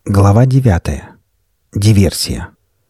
Глава 9. Диверсия.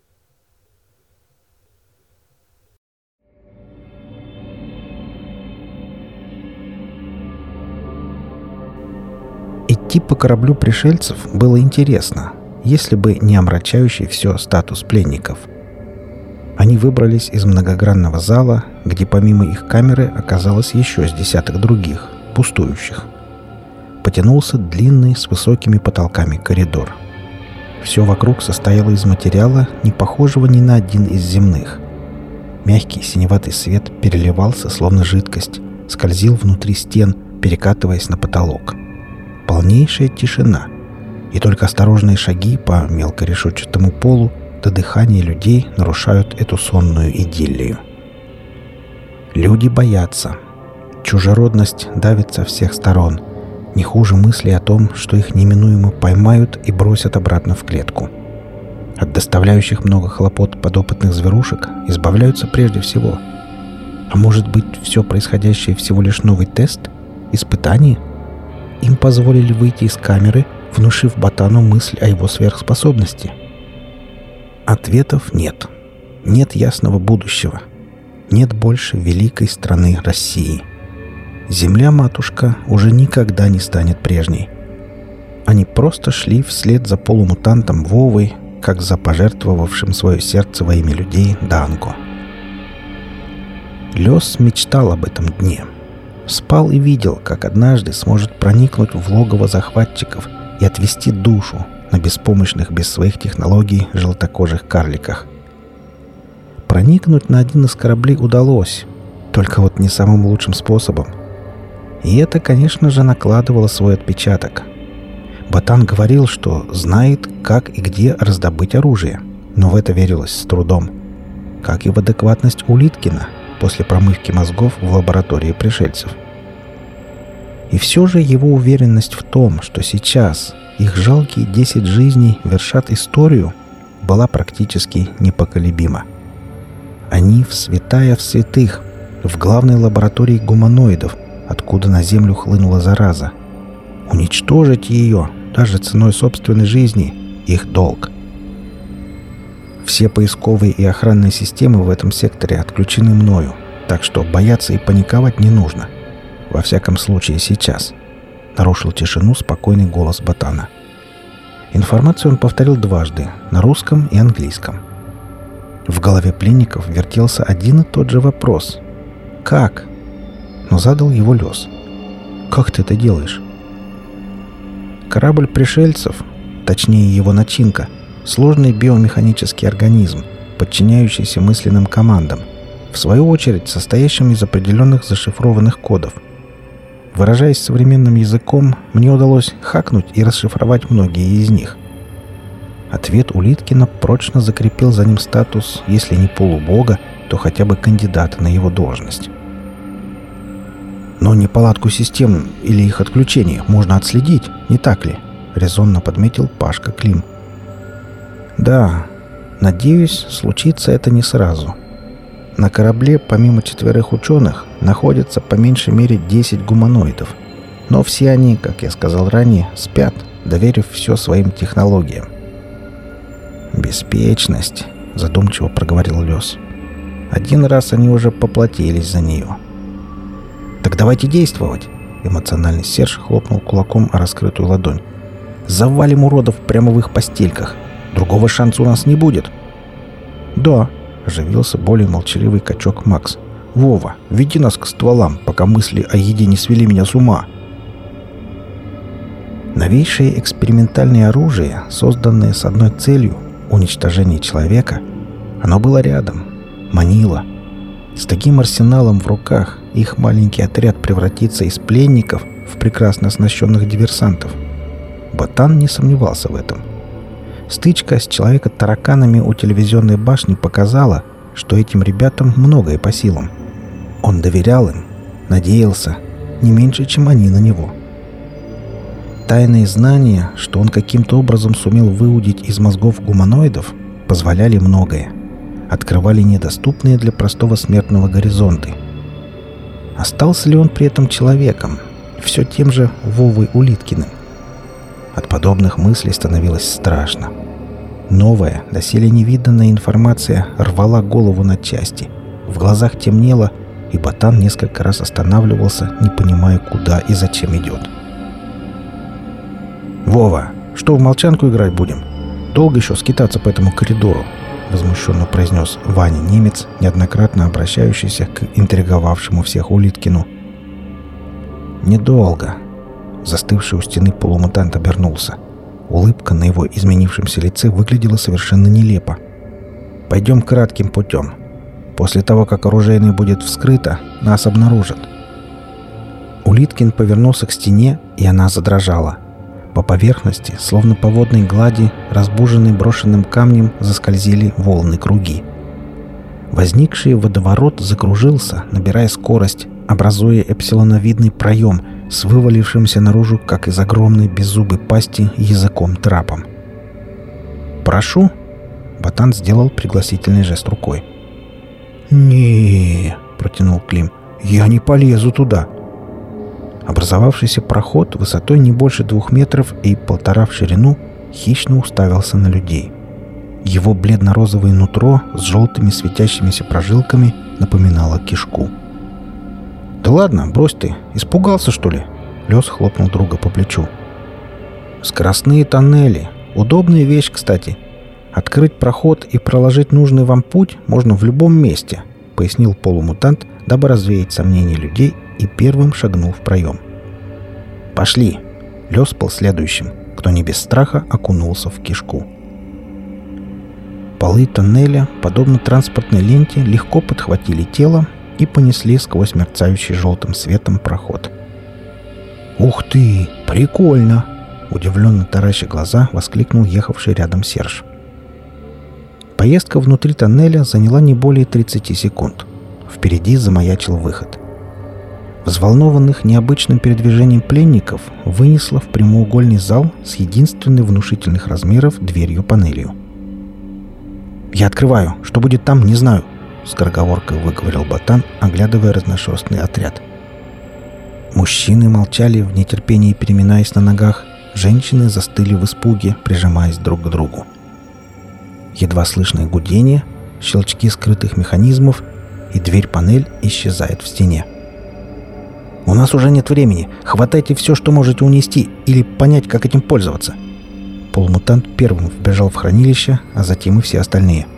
Идти по кораблю пришельцев было интересно, если бы не омрачающий все статус пленников. Они выбрались из многогранного зала, где помимо их камеры оказалось еще с десяток других, пустующих. Потянулся длинный с высокими потолками коридор. Все вокруг состояло из материала, не похожего ни на один из земных. Мягкий синеватый свет переливался, словно жидкость, скользил внутри стен, перекатываясь на потолок. Полнейшая тишина, и только осторожные шаги по мелкорешетчатому полу до дыхания людей нарушают эту сонную идиллию. Люди боятся. Чужеродность давит со всех сторон, не хуже мысли о том, что их неминуемо поймают и бросят обратно в клетку. От доставляющих много хлопот подопытных зверушек избавляются прежде всего. А может быть, все происходящее всего лишь новый тест? Испытание? Им позволили выйти из камеры, внушив ботану мысль о его сверхспособности. Ответов нет. Нет ясного будущего. Нет больше великой страны России. Земля-матушка уже никогда не станет прежней. Они просто шли вслед за полумутантом Вовой, как за пожертвовавшим свое сердце во имя людей Данко. Лёс мечтал об этом дне. Спал и видел, как однажды сможет проникнуть в логово захватчиков и отвести душу на беспомощных без своих технологий желтокожих карликах. Проникнуть на один из кораблей удалось, только вот не самым лучшим способом. И это, конечно же, накладывало свой отпечаток. Ботан говорил, что знает, как и где раздобыть оружие, но в это верилось с трудом. Как и в адекватность Улиткина после промывки мозгов в лаборатории пришельцев. И все же его уверенность в том, что сейчас их жалкие 10 жизней вершат историю, была практически непоколебима. Они в святая в святых, в главной лаборатории гуманоидов, откуда на Землю хлынула зараза. Уничтожить ее, даже ценой собственной жизни, их долг. Все поисковые и охранные системы в этом секторе отключены мною, так что бояться и паниковать не нужно. Во всяком случае сейчас. Нарушил тишину спокойный голос ботана. Информацию он повторил дважды, на русском и английском. В голове пленников вертелся один и тот же вопрос. «Как?» Но задал его Лёс. «Как ты это делаешь?» Корабль пришельцев, точнее его начинка, сложный биомеханический организм, подчиняющийся мысленным командам, в свою очередь состоящим из определенных зашифрованных кодов. Выражаясь современным языком, мне удалось хакнуть и расшифровать многие из них. Ответ Улиткина прочно закрепил за ним статус, если не полубога, то хотя бы кандидата на его должность. «Но неполадку систем или их отключение можно отследить, не так ли?» — резонно подметил Пашка Клим. «Да, надеюсь, случится это не сразу. На корабле, помимо 4 ученых, находится по меньшей мере 10 гуманоидов. Но все они, как я сказал ранее, спят, доверив все своим технологиям». «Беспечность», — задумчиво проговорил Лёс. «Один раз они уже поплатились за нее». «Так давайте действовать!» Эмоциональный Серж хлопнул кулаком о раскрытую ладонь. «Завалим уродов прямо в их постельках. Другого шанса у нас не будет». «Да», — оживился более молчаливый качок Макс. «Вова, веди нас к стволам, пока мысли о еде не свели меня с ума». Новейшее экспериментальное оружие, созданное с одной целью — уничтожение человека, оно было рядом, манило. С таким арсеналом в руках их маленький отряд превратится из пленников в прекрасно оснащенных диверсантов. Ботан не сомневался в этом. Стычка с человека-тараканами у телевизионной башни показала, что этим ребятам многое по силам. Он доверял им, надеялся, не меньше, чем они на него. Тайные знания, что он каким-то образом сумел выудить из мозгов гуманоидов, позволяли многое. Открывали недоступные для простого смертного горизонты. Остался ли он при этом человеком, все тем же Вовой Улиткиным? От подобных мыслей становилось страшно. Новая, доселе невиданная информация рвала голову на части. В глазах темнело, и Ботан несколько раз останавливался, не понимая, куда и зачем идет. «Вова, что, в молчанку играть будем? Долго еще скитаться по этому коридору?» — возмущенно произнес Ваня Немец, неоднократно обращающийся к интриговавшему всех Улиткину. «Недолго». Застывший у стены полумутант обернулся. Улыбка на его изменившемся лице выглядела совершенно нелепо. «Пойдем кратким путем. После того, как оружейное будет вскрыто, нас обнаружат». Улиткин повернулся к стене, и она задрожала. По поверхности, словно по водной глади, разбуженной брошенным камнем, заскользили волны-круги. Возникший водоворот закружился, набирая скорость, образуя эпсилоновидный проем с вывалившимся наружу, как из огромной беззубой пасти, языком-трапом. «Прошу!» — Ботан сделал пригласительный жест рукой. «Не-е-е!» — протянул Клим. «Я не полезу туда!» Образовавшийся проход высотой не больше 2 метров и 1,5 в ширину хищно уставился на людей. Его бледно-розовое нутро с желтыми светящимися прожилками напоминало кишку. «Да ладно, брось ты. Испугался, что ли?» Лёс хлопнул друга по плечу. «Скоростные тоннели. Удобная вещь, кстати. Открыть проход и проложить нужный вам путь можно в любом месте», — пояснил полумутант, дабы развеять сомнения людей, и первым шагнул в проем. «Пошли!» Лёс был следующим, кто не без страха окунулся в кишку. Полы тоннеля, подобно транспортной ленте, легко подхватили тело и понесли сквозь мерцающий желтым светом проход. «Ух ты! Прикольно!» — удивленно тараща глаза воскликнул ехавший рядом Серж. Поездка внутри тоннеля заняла не более 30 секунд. Впереди замаячил выход. Взволнованных необычным передвижением пленников вынесло в прямоугольный зал с единственной внушительных размеров дверью-панелью. «Я открываю. Что будет там, не знаю», — скороговоркой выговорил Ботан, оглядывая разношерстный отряд. Мужчины молчали в нетерпении, переминаясь на ногах. Женщины застыли в испуге, прижимаясь друг к другу. Едва слышное гудение, щелчки скрытых механизмов, и дверь-панель исчезает в стене. «У нас уже нет времени. Хватайте все, что можете унести, или понять, как этим пользоваться». Полумутант первым вбежал в хранилище, а затем и все остальные.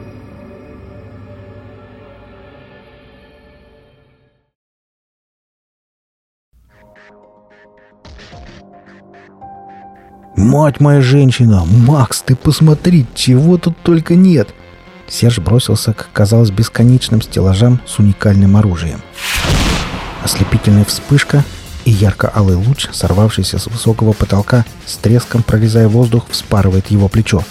«Мать моя женщина! Макс, ты посмотри, чего тут только нет!» Серж бросился к, казалось, бесконечным стеллажам с уникальным оружием. Ослепительная вспышка, и ярко-алый луч, сорвавшийся с высокого потолка, с треском прорезая воздух, вспарывает его плечо.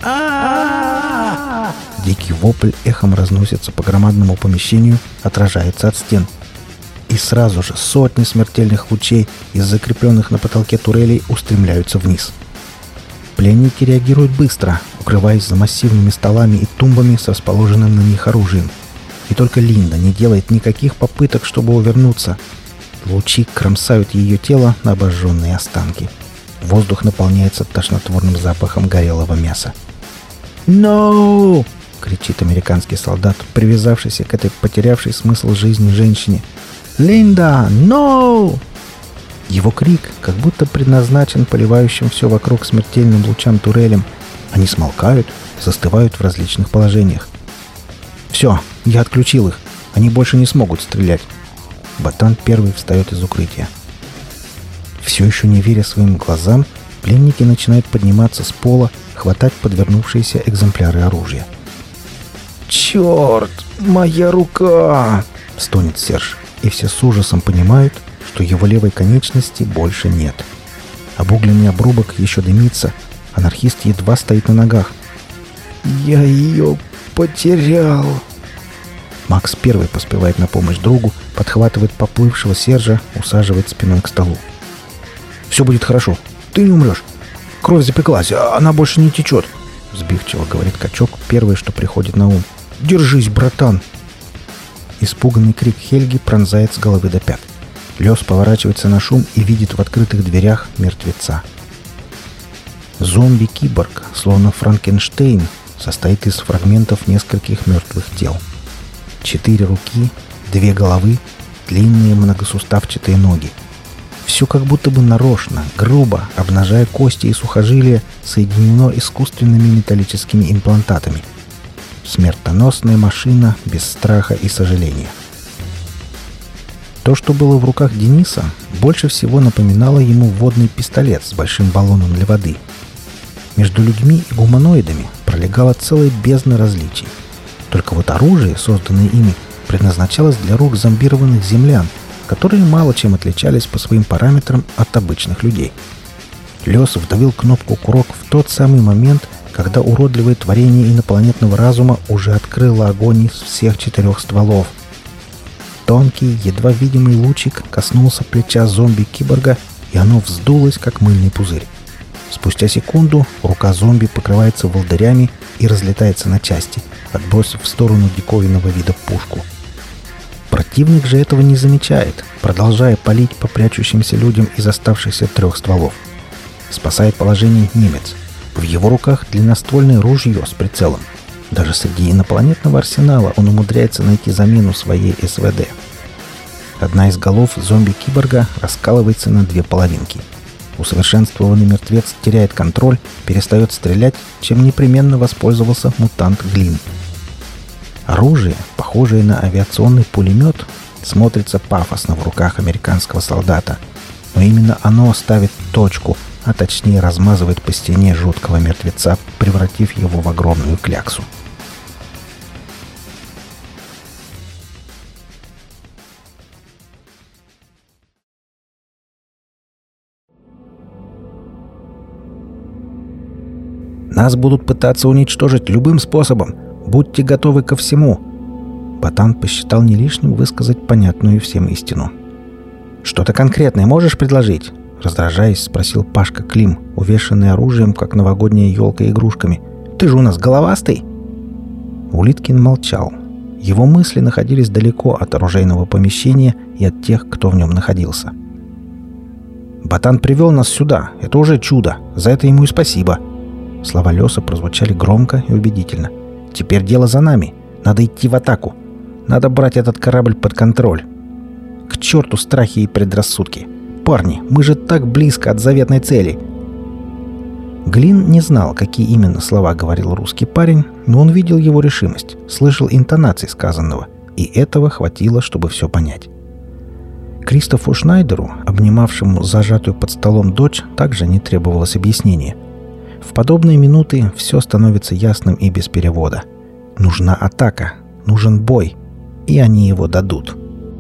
Дикий вопль эхом разносится по громадному помещению, отражается от стен. И сразу же сотни смертельных лучей из закрепленных на потолке турелей устремляются вниз. Пленники реагируют быстро, укрываясь за массивными столами и тумбами с расположенным на них оружием. И только Линда не делает никаких попыток, чтобы увернуться. Лучи кромсают ее тело на обожженные останки. Воздух наполняется тошнотворным запахом горелого мяса. «No!» — кричит американский солдат, привязавшийся к этой потерявшей смысл жизни женщине. «Линда! No!» Его крик как будто предназначен поливающим все вокруг смертельным лучам турелям. Они смолкают, застывают в различных положениях. «Все, я отключил их. Они больше не смогут стрелять». Ботан первый встает из укрытия. Все еще не веря своим глазам, пленники начинают подниматься с пола, хватать подвернувшиеся экземпляры оружия. «Черт! Моя рука!» — стонет Серж, и все с ужасом понимают, что его левой конечности больше нет. Обугленный обрубок еще дымится, анархист едва стоит на ногах. «Я ее потерял!» Макс первый поспевает на помощь другу, подхватывает поплывшего Сержа, усаживает спиной к столу. «Все будет хорошо. Ты не умрешь. Кровь запеклась, она больше не течет», — сбивчиво говорит качок, первое, что приходит на ум. «Держись, братан!» Испуганный крик Хельги пронзает с головы до пят. Лёс поворачивается на шум и видит в открытых дверях мертвеца. Зомби-киборг, словно Франкенштейн, состоит из фрагментов нескольких мертвых тел. 4 руки, 2 головы, длинные многосуставчатые ноги. Все как будто бы нарочно, грубо, обнажая кости и сухожилия, соединено искусственными металлическими имплантатами. Смертоносная машина без страха и сожаления. То, что было в руках Дениса, больше всего напоминало ему водный пистолет с большим баллоном для воды. Между людьми и гуманоидами пролегала целая бездна различий. Только вот оружие, созданное ими, предназначалось для рук зомбированных землян, которые мало чем отличались по своим параметрам от обычных людей. Лёс вдавил кнопку курок в тот самый момент, когда уродливое творение инопланетного разума уже открыло огонь из всех 4 стволов. Тонкий, едва видимый лучик коснулся плеча зомби-киборга, и оно вздулось, как мыльный пузырь. Спустя секунду рука зомби покрывается волдырями и разлетается на части, отбросив в сторону диковинного вида пушку. Противник же этого не замечает, продолжая палить по прячущимся людям из оставшихся 3 стволов. Спасает положение немец. В его руках длинноствольное ружье с прицелом. Даже среди инопланетного арсенала он умудряется найти замену своей СВД. Одна из голов зомби-киборга раскалывается на 2 половинки. Усовершенствованный мертвец теряет контроль, перестает стрелять, чем непременно воспользовался мутант Глин. Оружие, похожее на авиационный пулемет, смотрится пафосно в руках американского солдата, но именно оно ставит точку, а точнее размазывает по стене жуткого мертвеца, превратив его в огромную кляксу. «Нас будут пытаться уничтожить любым способом. Будьте готовы ко всему!» Ботан посчитал не лишним высказать понятную всем истину. «Что-то конкретное можешь предложить?» Раздражаясь, спросил Пашка Клим, увешанный оружием, как новогодняя елка игрушками. «Ты же у нас головастый!» Улиткин молчал. Его мысли находились далеко от оружейного помещения и от тех, кто в нем находился. «Ботан привел нас сюда. Это уже чудо. За это ему и спасибо!» Слова Лёса прозвучали громко и убедительно. «Теперь дело за нами. Надо идти в атаку. Надо брать этот корабль под контроль. К черту страхи и предрассудки. Парни, мы же так близко от заветной цели!» Глин не знал, какие именно слова говорил русский парень, но он видел его решимость, слышал интонации сказанного, и этого хватило, чтобы все понять. Кристофу Шнайдеру, обнимавшему зажатую под столом дочь, также не требовалось объяснения. В подобные минуты все становится ясным и без перевода. Нужна атака, нужен бой, и они его дадут.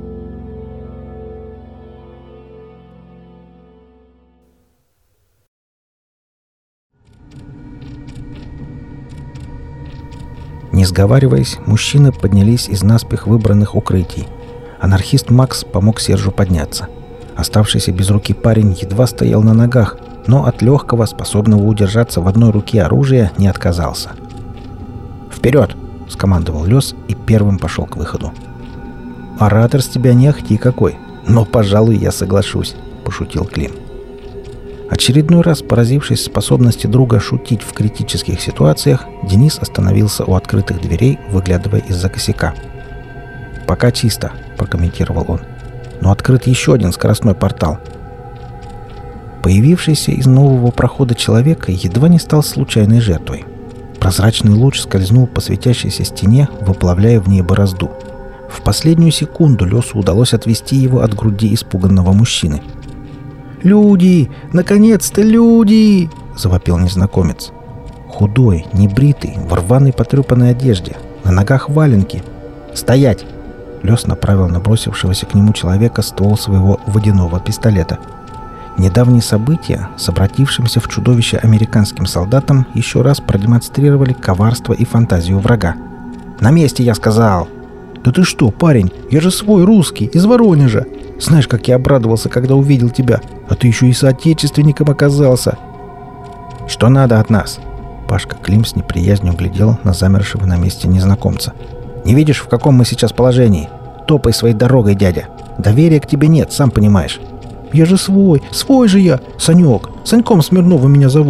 Не сговариваясь, мужчины поднялись из наспех выбранных укрытий. Анархист Макс помог Сержу подняться. Оставшийся без руки парень едва стоял на ногах, но от легкого, способного удержаться в одной руке оружия, не отказался. «Вперед!» — скомандовал Лёс и первым пошел к выходу. «Оратор с тебя не ахти какой, но, пожалуй, я соглашусь», — пошутил Клим. Очередной раз поразившись способности друга шутить в критических ситуациях, Денис остановился у открытых дверей, выглядывая из-за косяка. «Пока чисто», — прокомментировал он. «Но открыт еще один скоростной портал». Появившийся из нового прохода человека едва не стал случайной жертвой. Прозрачный луч скользнул по светящейся стене, выплавляя в ней борозду. В последнюю секунду Лёсу удалось отвести его от груди испуганного мужчины. «Люди! Наконец-то люди!» — завопил незнакомец. Худой, небритый, в рваной потрепанной одежде, на ногах валенки. «Стоять!» — Лёс направил на бросившегося к нему человека ствол своего водяного пистолета. Недавние события с обратившимся в чудовище американским солдатом еще раз продемонстрировали коварство и фантазию врага. «На месте, я сказал!» «Да ты что, парень, я же свой русский, из Воронежа! Знаешь, как я обрадовался, когда увидел тебя, а ты еще и соотечественником оказался!» «Что надо от нас?» Пашка Клим с неприязнью глядел на замершего на месте незнакомца. «Не видишь, в каком мы сейчас положении? Топай своей дорогой, дядя! Доверия к тебе нет, сам понимаешь!» «Я же свой же я! Санек! Саньком Смирновым меня зовут!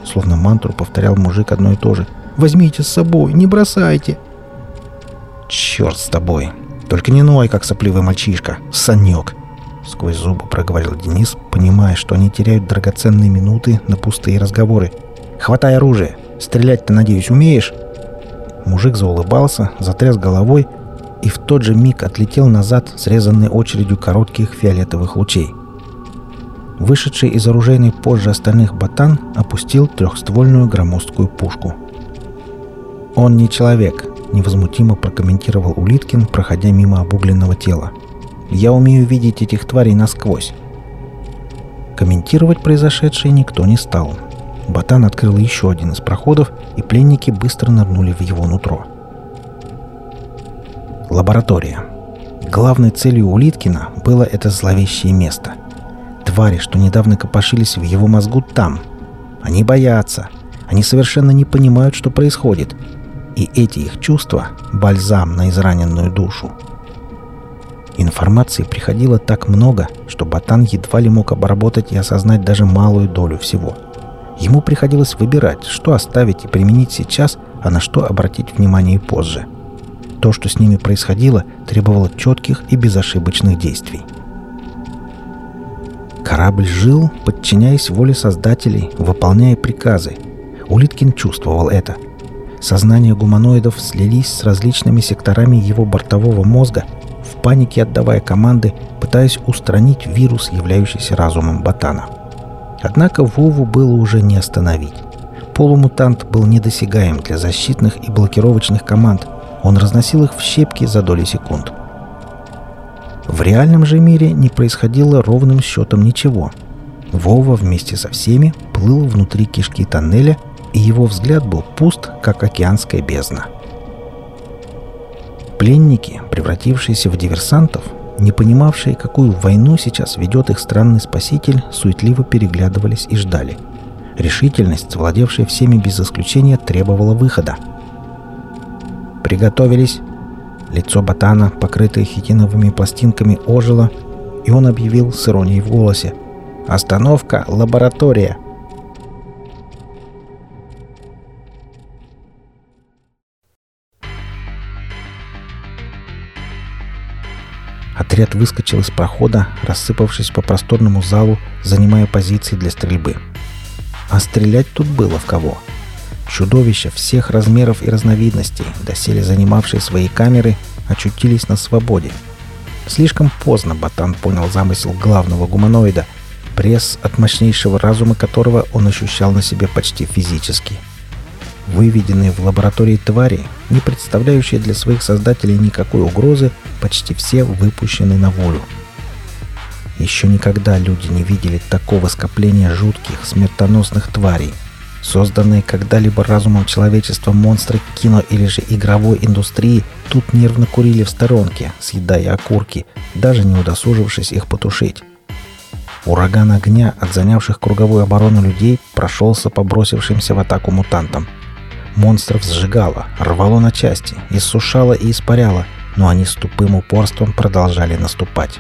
Словно мантру повторял мужик одно и то же. «Возьмите с собой, не бросайте!» «Черт с тобой! Только не ной, как сопливый мальчишка! Санек!» Сквозь зубы проговорил Денис, понимая, что они теряют драгоценные минуты на пустые разговоры. «Хватай оружие! Стрелять-то, надеюсь, умеешь?» Мужик заулыбался, затряс головой и в тот же миг отлетел назад, срезанный очередью коротких фиолетовых лучей. Вышедший из оружейной позже остальных ботан опустил трехствольную громоздкую пушку. «Он не человек», — невозмутимо прокомментировал Улиткин, проходя мимо обугленного тела. «Я умею видеть этих тварей насквозь». Комментировать произошедшее никто не стал. Ботан открыл еще один из проходов, и пленники быстро нырнули в его нутро. Лаборатория. Главной целью Улиткина было это зловещее место. Твари, что недавно копошились в его мозгу, там. Они боятся. Они совершенно не понимают, что происходит. И эти их чувства — бальзам на израненную душу. Информации приходило так много, что ботан едва ли мог обработать и осознать даже малую долю всего. Ему приходилось выбирать, что оставить и применить сейчас, а на что обратить внимание позже. То, что с ними происходило, требовало четких и безошибочных действий. Корабль жил, подчиняясь воле создателей, выполняя приказы. Улиткин чувствовал это. Сознания гуманоидов слились с различными секторами его бортового мозга, в панике отдавая команды, пытаясь устранить вирус, являющийся разумом ботана. Однако Вову было уже не остановить. Полумутант был недосягаем для защитных и блокировочных команд. Он разносил их в щепки за доли секунд. В реальном же мире не происходило ровным счетом ничего. Вова вместе со всеми плыл внутри кишки тоннеля, и его взгляд был пуст, как океанская бездна. Пленники, превратившиеся в диверсантов, не понимавшие, какую войну сейчас ведет их странный спаситель, суетливо переглядывались и ждали. Решительность, владевшая всеми без исключения, требовала выхода. «Приготовились!» Лицо ботана, покрытое хитиновыми пластинками, ожило, и он объявил с иронией в голосе: «Остановка! Лаборатория!» Отряд выскочил из прохода, рассыпавшись по просторному залу, занимая позиции для стрельбы. А стрелять тут было в кого. Чудовища всех размеров и разновидностей, доселе занимавшие свои камеры, очутились на свободе. Слишком поздно ботан понял замысел главного гуманоида, пресс от мощнейшего разума которого он ощущал на себе почти физически. Выведенные в лаборатории твари, не представляющие для своих создателей никакой угрозы, почти все выпущены на волю. Еще никогда люди не видели такого скопления жутких, смертоносных тварей. Созданные когда-либо разумом человечества монстры кино или же игровой индустрии тут нервно курили в сторонке, съедая окурки, даже не удосужившись их потушить. Ураган огня от занявших круговую оборону людей прошелся по бросившимся в атаку мутантам. Монстров сжигало, рвало на части, иссушало и испаряло, но они с тупым упорством продолжали наступать.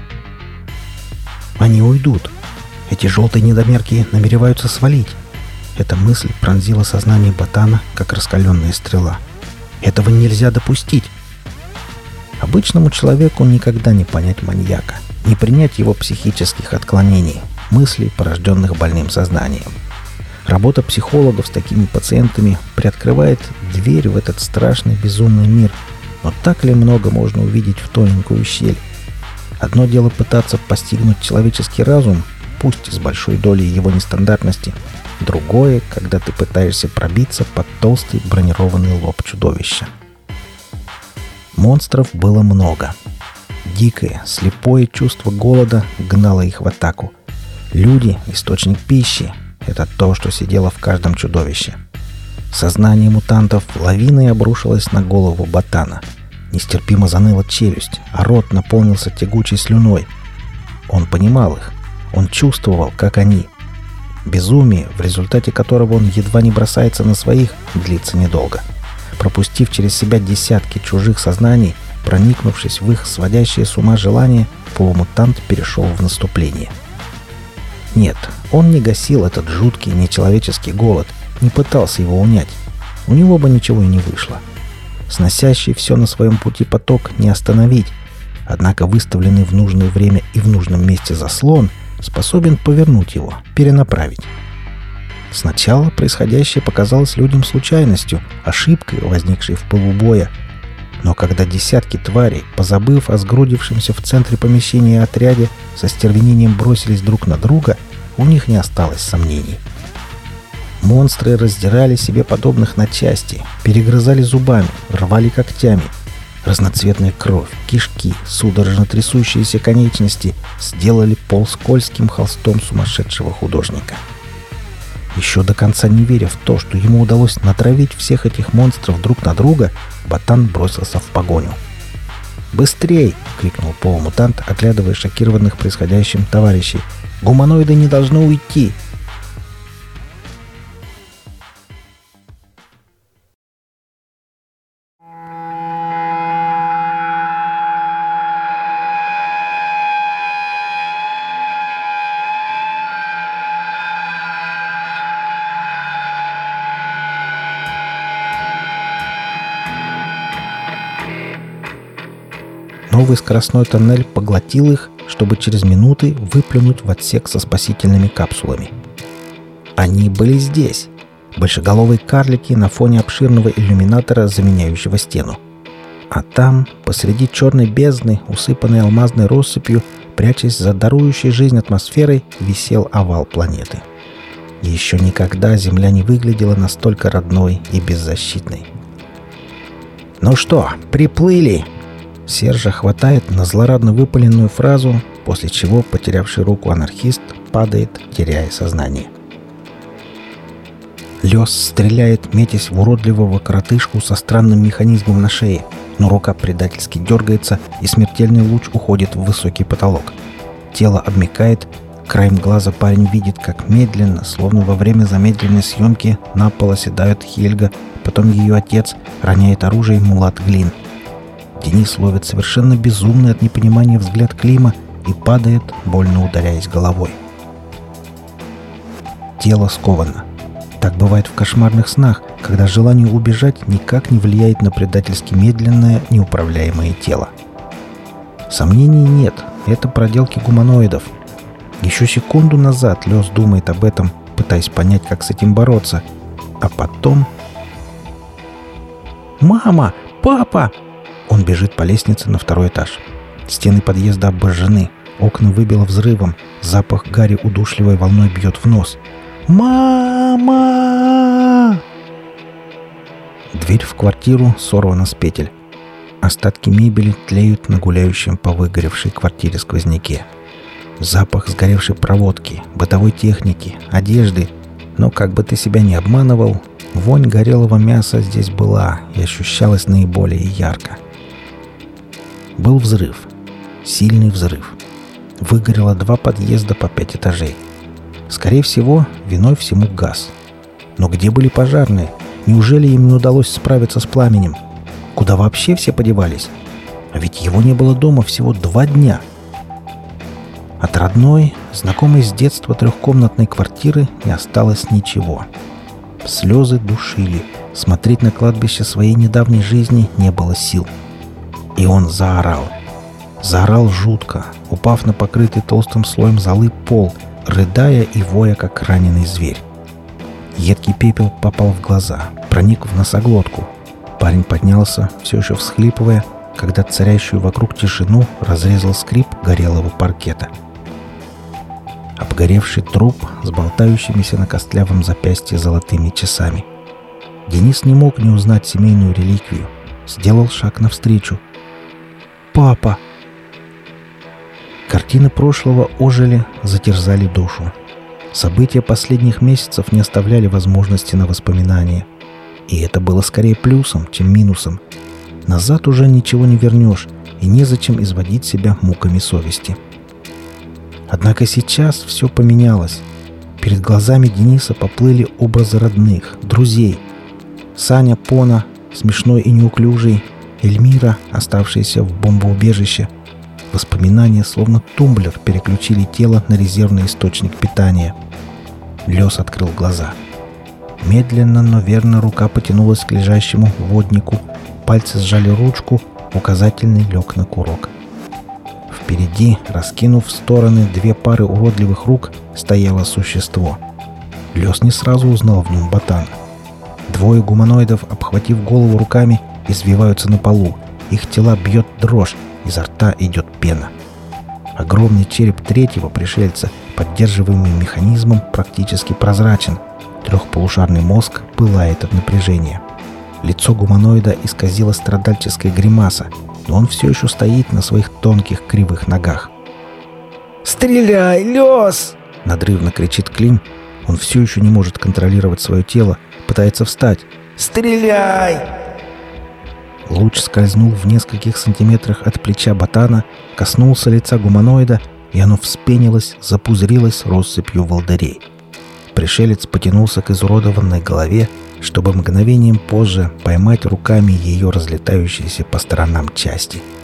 «Они уйдут. Эти желтые недомерки намереваются свалить». Эта мысль пронзила сознание ботана, как раскаленная стрела. «Этого нельзя допустить!» Обычному человеку никогда не понять маньяка, не принять его психических отклонений, мыслей, порожденных больным сознанием. Работа психологов с такими пациентами приоткрывает дверь в этот страшный безумный мир, но так ли много можно увидеть в тоненькую щель? Одно дело пытаться постигнуть человеческий разум, пусть с большой долей его нестандартности, другое, когда ты пытаешься пробиться под толстый бронированный лоб чудовища. Монстров было много. Дикое, слепое чувство голода гнало их в атаку. Люди — источник пищи. Это то, что сидело в каждом чудовище. Сознание мутантов лавиной обрушилось на голову ботана. Нестерпимо заныла челюсть, а рот наполнился тягучей слюной. Он понимал их. Он чувствовал, как они. Безумие, в результате которого он едва не бросается на своих, длится недолго. Пропустив через себя десятки чужих сознаний, проникнувшись в их сводящее с ума желание, полумутант перешел в наступление. Нет, он не гасил этот жуткий нечеловеческий голод, не пытался его унять. У него бы ничего и не вышло. Сносящий все на своем пути поток не остановить, однако выставленный в нужное время и в нужном месте заслон способен повернуть его, перенаправить. Сначала происходящее показалось людям случайностью, ошибкой, возникшей в пылу боя. Но когда десятки тварей, позабыв о сгрудившемся в центре помещения отряде, со стервенением бросились друг на друга, у них не осталось сомнений. Монстры раздирали себе подобных на части, перегрызали зубами, рвали когтями. Разноцветная кровь, кишки, судорожно трясущиеся конечности сделали пол скользким холстом сумасшедшего художника. Еще до конца не веря в то, что ему удалось натравить всех этих монстров друг на друга, ботан бросился в погоню. «Быстрей!» — крикнул полумутант, оглядывая шокированных происходящим товарищей. «Гуманоиды не должны уйти!» Новый скоростной тоннель поглотил их, чтобы через минуты выплюнуть в отсек со спасительными капсулами. Они были здесь. Большеголовые карлики на фоне обширного иллюминатора, заменяющего стену. А там, посреди черной бездны, усыпанной алмазной россыпью, прячась за дарующей жизнь атмосферой, висел овал планеты. Еще никогда Земля не выглядела настолько родной и беззащитной. «Ну что, приплыли?» Сержа хватает на злорадно выпаленную фразу, после чего потерявший руку анархист падает, теряя сознание. Лёс стреляет, метясь в уродливого коротышку со странным механизмом на шее, но рука предательски дергается, и смертельный луч уходит в высокий потолок. Тело обмякает, краем глаза парень видит, как медленно, словно во время замедленной съемки, на пол оседают Хельга, потом ее отец, роняет оружие Мулат Глин. Денис ловит совершенно безумный от непонимания взгляд Клима и падает, больно ударяясь головой. Тело сковано. Так бывает в кошмарных снах, когда желание убежать никак не влияет на предательски медленное, неуправляемое тело. Сомнений нет, это проделки гуманоидов. Еще секунду назад Лёс думает об этом, пытаясь понять, как с этим бороться. А потом... «Мама! Папа!» Он бежит по лестнице на второй этаж. Стены подъезда обожжены, окна выбило взрывом, запах гари удушливой волной бьет в нос. «Мама!» Дверь в квартиру сорвана с петель. Остатки мебели тлеют на гуляющем по выгоревшей квартире сквозняке. Запах сгоревшей проводки, бытовой техники, одежды. Но как бы ты себя ни обманывал, вонь горелого мяса здесь была и ощущалась наиболее ярко. Был взрыв. Сильный взрыв. Выгорело 2 подъезда по 5 этажей. Скорее всего, виной всему газ. Но где были пожарные? Неужели им не удалось справиться с пламенем? Куда вообще все подевались? А ведь его не было дома всего 2 дня. От родной, знакомой с детства 3-комнатной квартиры не осталось ничего. Слезы душили. Смотреть на кладбище своей недавней жизни не было сил. И он заорал. Заорал жутко, упав на покрытый толстым слоем золы пол, рыдая и воя, как раненый зверь. Едкий пепел попал в глаза, проник в носоглотку. Парень поднялся, все еще всхлипывая, когда царящую вокруг тишину разрезал скрип горелого паркета. Обгоревший труп с болтающимися на костлявом запястье золотыми часами. Денис не мог не узнать семейную реликвию. Сделал шаг навстречу. «Папа!» Картины прошлого ожили, затерзали душу. События последних месяцев не оставляли возможности на воспоминания. И это было скорее плюсом, чем минусом. Назад уже ничего не вернешь, и незачем изводить себя муками совести. Однако сейчас все поменялось. Перед глазами Дениса поплыли образы родных, друзей. Саня Пона, смешной и неуклюжий, Эльмира, оставшаяся в бомбоубежище. Воспоминания, словно тумблер, переключили тело на резервный источник питания. Лёс открыл глаза. Медленно, но верно рука потянулась к лежащему воднику. Пальцы сжали ручку, указательный лег на курок. Впереди, раскинув в стороны две пары уродливых рук, стояло существо. Лёс не сразу узнал в нем ботана. Двое гуманоидов, обхватив голову руками, извиваются на полу. Их тела бьет дрожь, изо рта идет пена. Огромный череп третьего пришельца, поддерживаемый механизмом, практически прозрачен. Трехполушарный мозг пылает от напряжения. Лицо гуманоида исказило страдальческая гримаса, но он все еще стоит на своих тонких кривых ногах. «Стреляй, Лёс!» — надрывно кричит Клим. Он все еще не может контролировать свое тело, пытается встать. «Стреляй!» Луч скользнул в нескольких сантиметрах от плеча ботана, коснулся лица гуманоида, и оно вспенилось, запузырилось россыпью волдырей. Пришелец потянулся к изуродованной голове, чтобы мгновением позже поймать руками ее разлетающиеся по сторонам части.